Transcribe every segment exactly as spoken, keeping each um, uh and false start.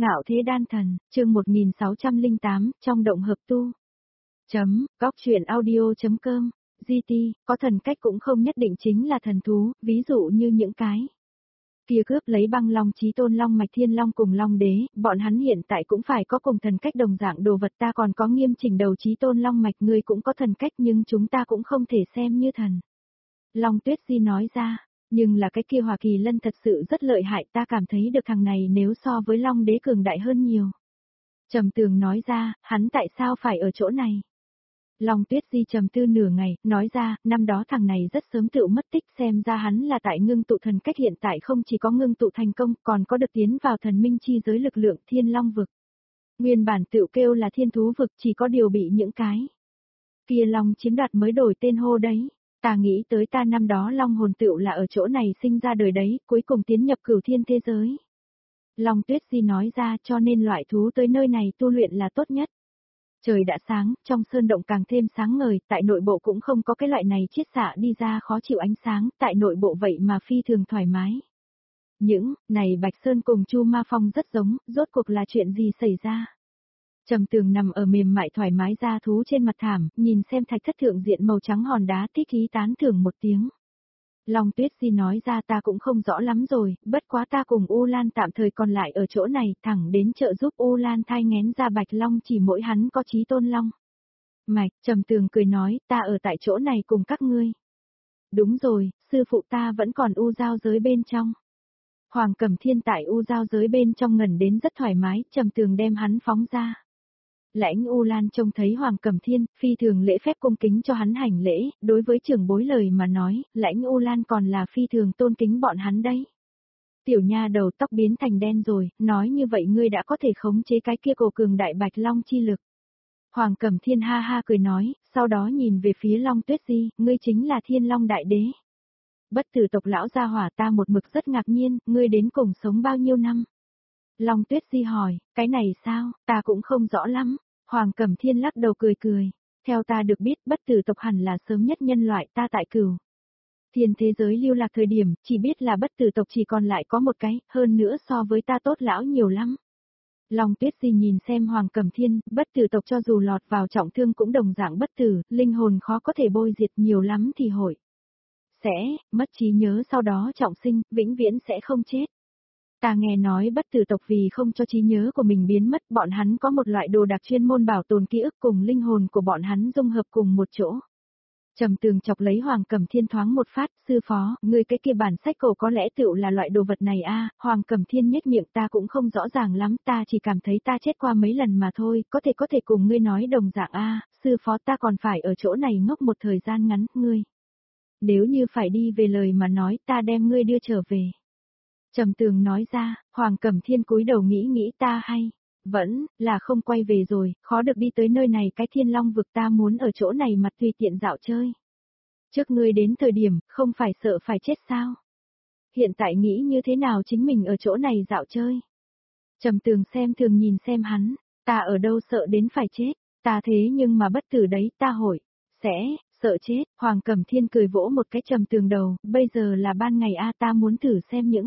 Ngạo thế đan thần, chương một nghìn sáu trăm lẻ tám, trong động hợp tu. Chấm, góc truyện audio.com, giê tê, có thần cách cũng không nhất định chính là thần thú, ví dụ như những cái kia cướp lấy băng long chí tôn long mạch thiên long cùng long đế, bọn hắn hiện tại cũng phải có cùng thần cách đồng dạng đồ vật, ta còn có nghiêm chỉnh đầu chí tôn long mạch, ngươi cũng có thần cách nhưng chúng ta cũng không thể xem như thần. Long Tuyết Di nói ra, nhưng là cái kia Hoa Kỳ Lân thật sự rất lợi hại, ta cảm thấy được thằng này nếu so với long đế cường đại hơn nhiều. Trầm Tường nói ra, hắn tại sao phải ở chỗ này? Long Tuyết Di trầm tư nửa ngày, nói ra, năm đó thằng này rất sớm tự mất tích, xem ra hắn là tại ngưng tụ thần cách, hiện tại không chỉ có ngưng tụ thành công, còn có được tiến vào thần minh chi giới lực lượng thiên long vực. Nguyên bản tự kêu là thiên thú vực, chỉ có điều bị những cái kia long chiếm đoạt mới đổi tên hô đấy. Ta nghĩ tới ta năm đó long hồn tựu là ở chỗ này sinh ra đời đấy, cuối cùng tiến nhập cửu thiên thế giới. Long Tuyết Di nói ra, cho nên loại thú tới nơi này tu luyện là tốt nhất. Trời đã sáng, trong sơn động càng thêm sáng ngời, tại nội bộ cũng không có cái loại này chiết xạ đi ra khó chịu ánh sáng, tại nội bộ vậy mà phi thường thoải mái. Những, này Bạch Sơn cùng Chu Ma Phong rất giống, rốt cuộc là chuyện gì xảy ra? Trầm Tường nằm ở mềm mại thoải mái da thú trên mặt thảm, nhìn xem thạch thất thượng diện màu trắng hòn đá, thích ý tán thưởng một tiếng. Long Tuyết Di nói ra, ta cũng không rõ lắm rồi, bất quá ta cùng U Lan tạm thời còn lại ở chỗ này, thẳng đến trợ giúp U Lan thai nghén ra Bạch Long, chỉ mỗi hắn có chí tôn long mạch. Trầm Tường cười nói, ta ở tại chỗ này cùng các ngươi. Đúng rồi, sư phụ ta vẫn còn U giao giới bên trong. Hoàng Cẩm Thiên tại U giao giới bên trong ngẩn đến rất thoải mái, Trầm Tường đem hắn phóng ra. Lãnh U Lan trông thấy Hoàng Cẩm Thiên, phi thường lễ phép cung kính cho hắn hành lễ, đối với trưởng bối lời mà nói, Lãnh U Lan còn là phi thường tôn kính bọn hắn đấy. Tiểu nha đầu tóc biến thành đen rồi, nói như vậy ngươi đã có thể khống chế cái kia cổ cường đại Bạch Long chi lực. Hoàng Cẩm Thiên ha ha cười nói, sau đó nhìn về phía Long Tuyết Di, ngươi chính là Thiên Long Đại Đế. Bất tử tộc lão gia hỏa, ta một mực rất ngạc nhiên, ngươi đến cùng sống bao nhiêu năm? Long Tuyết Di hỏi, cái này sao, ta cũng không rõ lắm. Hoàng Cẩm Thiên lắc đầu cười cười. Theo ta được biết, bất tử tộc hẳn là sớm nhất nhân loại, ta tại cửu thiên thế giới lưu lạc thời điểm, chỉ biết là bất tử tộc chỉ còn lại có một cái, hơn nữa so với ta tốt lão nhiều lắm. Long Tuyết Di nhìn xem Hoàng Cẩm Thiên, bất tử tộc cho dù lọt vào trọng thương cũng đồng dạng bất tử, linh hồn khó có thể bôi diệt, nhiều lắm thì hội sẽ mất trí nhớ, sau đó trọng sinh, vĩnh viễn sẽ không chết. Ta nghe nói bất tử tộc vì không cho trí nhớ của mình biến mất, bọn hắn có một loại đồ đặc chuyên môn bảo tồn ký ức cùng linh hồn của bọn hắn dung hợp cùng một chỗ. Trầm Tường chọc lấy Hoàng Cẩm Thiên thoáng một phát, sư phó, ngươi cái kia bản sách cổ có lẽ tựu là loại đồ vật này a? Hoàng Cẩm Thiên nhếch miệng, ta cũng không rõ ràng lắm, ta chỉ cảm thấy ta chết qua mấy lần mà thôi, có thể có thể cùng ngươi nói đồng dạng a, sư phó, ta còn phải ở chỗ này ngốc một thời gian ngắn, ngươi. Nếu như phải đi về lời mà nói, ta đem ngươi đưa trở về. Trầm Tường nói ra, Hoàng Cẩm Thiên cúi đầu nghĩ nghĩ, ta hay vẫn là không quay về rồi, khó được đi tới nơi này, cái Thiên Long vực, ta muốn ở chỗ này mặt tùy tiện dạo chơi. Trước ngươi đến thời điểm, không phải sợ phải chết sao? Hiện tại nghĩ như thế nào chính mình ở chỗ này dạo chơi? Trầm Tường xem thường nhìn xem hắn, ta ở đâu sợ đến phải chết, ta thế nhưng mà bất tử đấy, ta hội sẽ sợ chết. Hoàng Cẩm Thiên cười vỗ một cái Trầm Tường đầu, bây giờ là ban ngày a, ta muốn thử xem những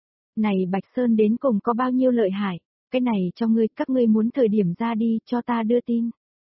này Bạch Sơn đến cùng có bao nhiêu lợi hại, cái này cho ngươi, các ngươi muốn thời điểm ra đi, cho ta đưa tin.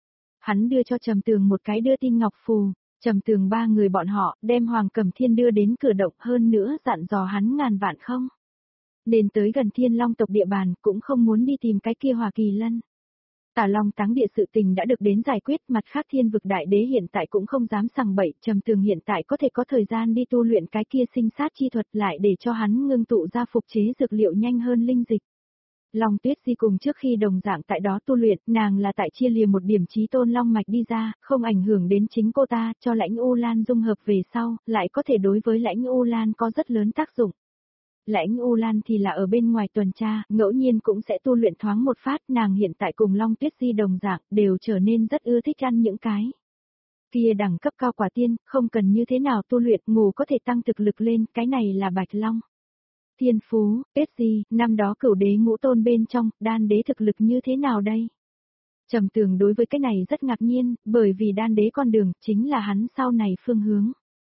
Hắn đưa cho Trầm Tường một cái đưa tin ngọc phù, Trầm Tường ba người bọn họ, đem Hoàng Cẩm Thiên đưa đến cửa động, hơn nữa dặn dò hắn ngàn vạn không nên tới gần Thiên Long tộc địa bàn, cũng không muốn đi tìm cái kia Hoa Kỳ Lân. Tả Long táng địa sự tình đã được đến giải quyết, mặt khác Thiên vực đại đế hiện tại cũng không dám sằng bậy, Trầm Tường hiện tại có thể có thời gian đi tu luyện cái kia sinh sát chi thuật, lại để cho hắn ngưng tụ ra phục chế dược liệu nhanh hơn linh dịch. Long Tuyết Di cùng trước khi đồng dạng tại đó tu luyện, nàng là tại chia lìa một điểm chí tôn long mạch đi ra, không ảnh hưởng đến chính cô ta, cho Lãnh U Lan dung hợp về sau, lại có thể đối với Lãnh U Lan có rất lớn tác dụng. Lãnh U Lan thì là ở bên ngoài tuần tra, ngẫu nhiên cũng sẽ tu luyện thoáng một phát, nàng hiện tại cùng Long Tuyết Di đồng dạng, đều trở nên rất ưa thích ăn những cái kia đẳng cấp cao quả tiên, không cần như thế nào tu luyện, ngủ có thể tăng thực lực lên, cái này là Bạch Long thiên phú. Tuyết Di, năm đó cửu đế ngũ tôn bên trong, đan đế thực lực như thế nào đây? Trầm Tường đối với cái này rất ngạc nhiên, bởi vì đan đế con đường, chính là hắn sau này phương hướng.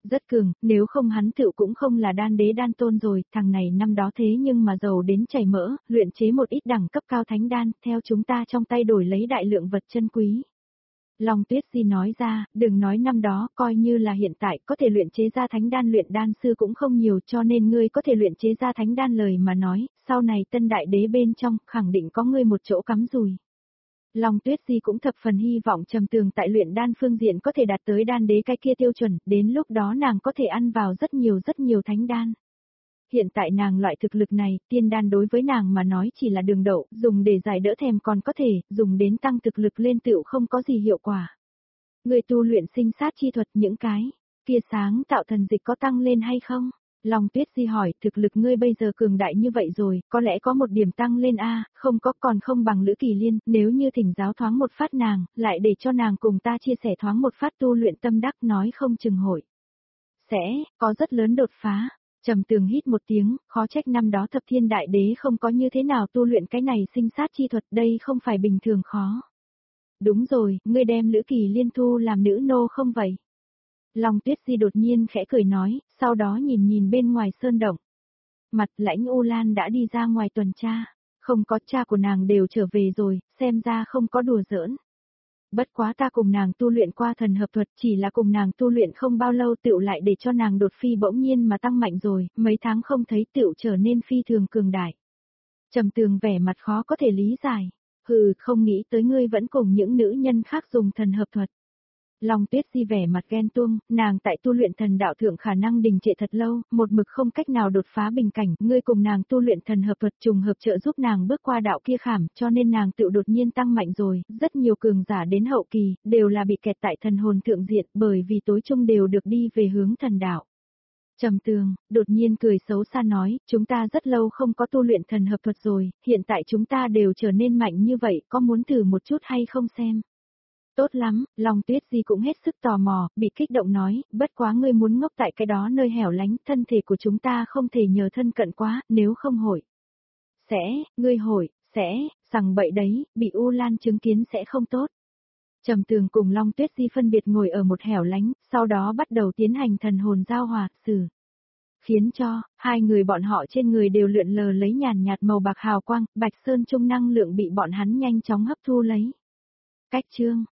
Rất cường, nếu không hắn tựu cũng không là đan đế đan tôn rồi, thằng này năm đó thế nhưng mà giàu đến chảy mỡ, luyện chế một ít đẳng cấp cao thánh đan, theo chúng ta trong tay đổi lấy đại lượng vật chân quý. Long Tuyết Di nói ra, đừng nói năm đó, coi như là hiện tại, có thể luyện chế ra thánh đan luyện đan sư cũng không nhiều cho nên ngươi có thể luyện chế ra thánh đan lời mà nói, sau này tân đại đế bên trong, khẳng định có ngươi một chỗ cắm rùi. Long Tuyết Di cũng thập phần hy vọng Trầm Tường tại luyện đan phương diện có thể đạt tới đan đế cái kia tiêu chuẩn, đến lúc đó nàng có thể ăn vào rất nhiều rất nhiều thánh đan. Hiện tại nàng loại thực lực này, tiên đan đối với nàng mà nói chỉ là đường đậu, dùng để giải đỡ thèm còn có thể, dùng đến tăng thực lực lên tựu không có gì hiệu quả. Người tu luyện sinh sát chi thuật những cái, kia sáng tạo thần dịch có tăng lên hay không? Long Tuyết Di hỏi, thực lực ngươi bây giờ cường đại như vậy rồi, có lẽ có một điểm tăng lên a, không có còn không bằng Lữ Kỳ Liên, nếu như thỉnh giáo thoáng một phát nàng, lại để cho nàng cùng ta chia sẻ thoáng một phát tu luyện tâm đắc nói không chừng hội. Sẽ, có rất lớn đột phá. Trầm Tường hít một tiếng, khó trách năm đó Thập Thiên Đại Đế không có như thế nào tu luyện cái này sinh sát chi thuật, đây không phải bình thường khó. Đúng rồi, ngươi đem Lữ Kỳ Liên thu làm nữ nô không vậy? Long Tuyết Di đột nhiên khẽ cười nói, sau đó nhìn nhìn bên ngoài sơn động. Mặt Lãnh U Lan đã đi ra ngoài tuần tra, không có cha của nàng đều trở về rồi, xem ra không có đùa giỡn. Bất quá ta cùng nàng tu luyện qua thần hợp thuật, chỉ là cùng nàng tu luyện không bao lâu tựu lại để cho nàng đột phi bỗng nhiên mà tăng mạnh rồi, mấy tháng không thấy tựu trở nên phi thường cường đại. Trầm Tường vẻ mặt khó có thể lý giải, hừ, không nghĩ tới ngươi vẫn cùng những nữ nhân khác dùng thần hợp thuật. Long Tuyết Di vẻ mặt ghen tuông, nàng tại tu luyện thần đạo thượng khả năng đình trệ thật lâu, một mực không cách nào đột phá bình cảnh, ngươi cùng nàng tu luyện thần hợp thuật trùng hợp trợ giúp nàng bước qua đạo kia khảm, cho nên nàng tự đột nhiên tăng mạnh rồi, rất nhiều cường giả đến hậu kỳ, đều là bị kẹt tại thần hồn thượng diện, bởi vì tối chung đều được đi về hướng thần đạo. Trầm Tường, đột nhiên cười xấu xa nói, chúng ta rất lâu không có tu luyện thần hợp thuật rồi, hiện tại chúng ta đều trở nên mạnh như vậy, có muốn thử một chút hay không xem? Tốt lắm, Long Tuyết Di cũng hết sức tò mò, bị kích động nói, bất quá ngươi muốn ngốc tại cái đó nơi hẻo lánh, thân thể của chúng ta không thể nhờ thân cận quá, nếu không hội. Sẽ, ngươi hội, sẽ, sằng bậy đấy, bị U Lan chứng kiến sẽ không tốt. Trầm Tường cùng Long Tuyết Di phân biệt ngồi ở một hẻo lánh, sau đó bắt đầu tiến hành thần hồn giao hòa, xử. Khiến cho, hai người bọn họ trên người đều lượn lờ lấy nhàn nhạt màu bạc hào quang, bạch sơn trung năng lượng bị bọn hắn nhanh chóng hấp thu lấy. Cách chương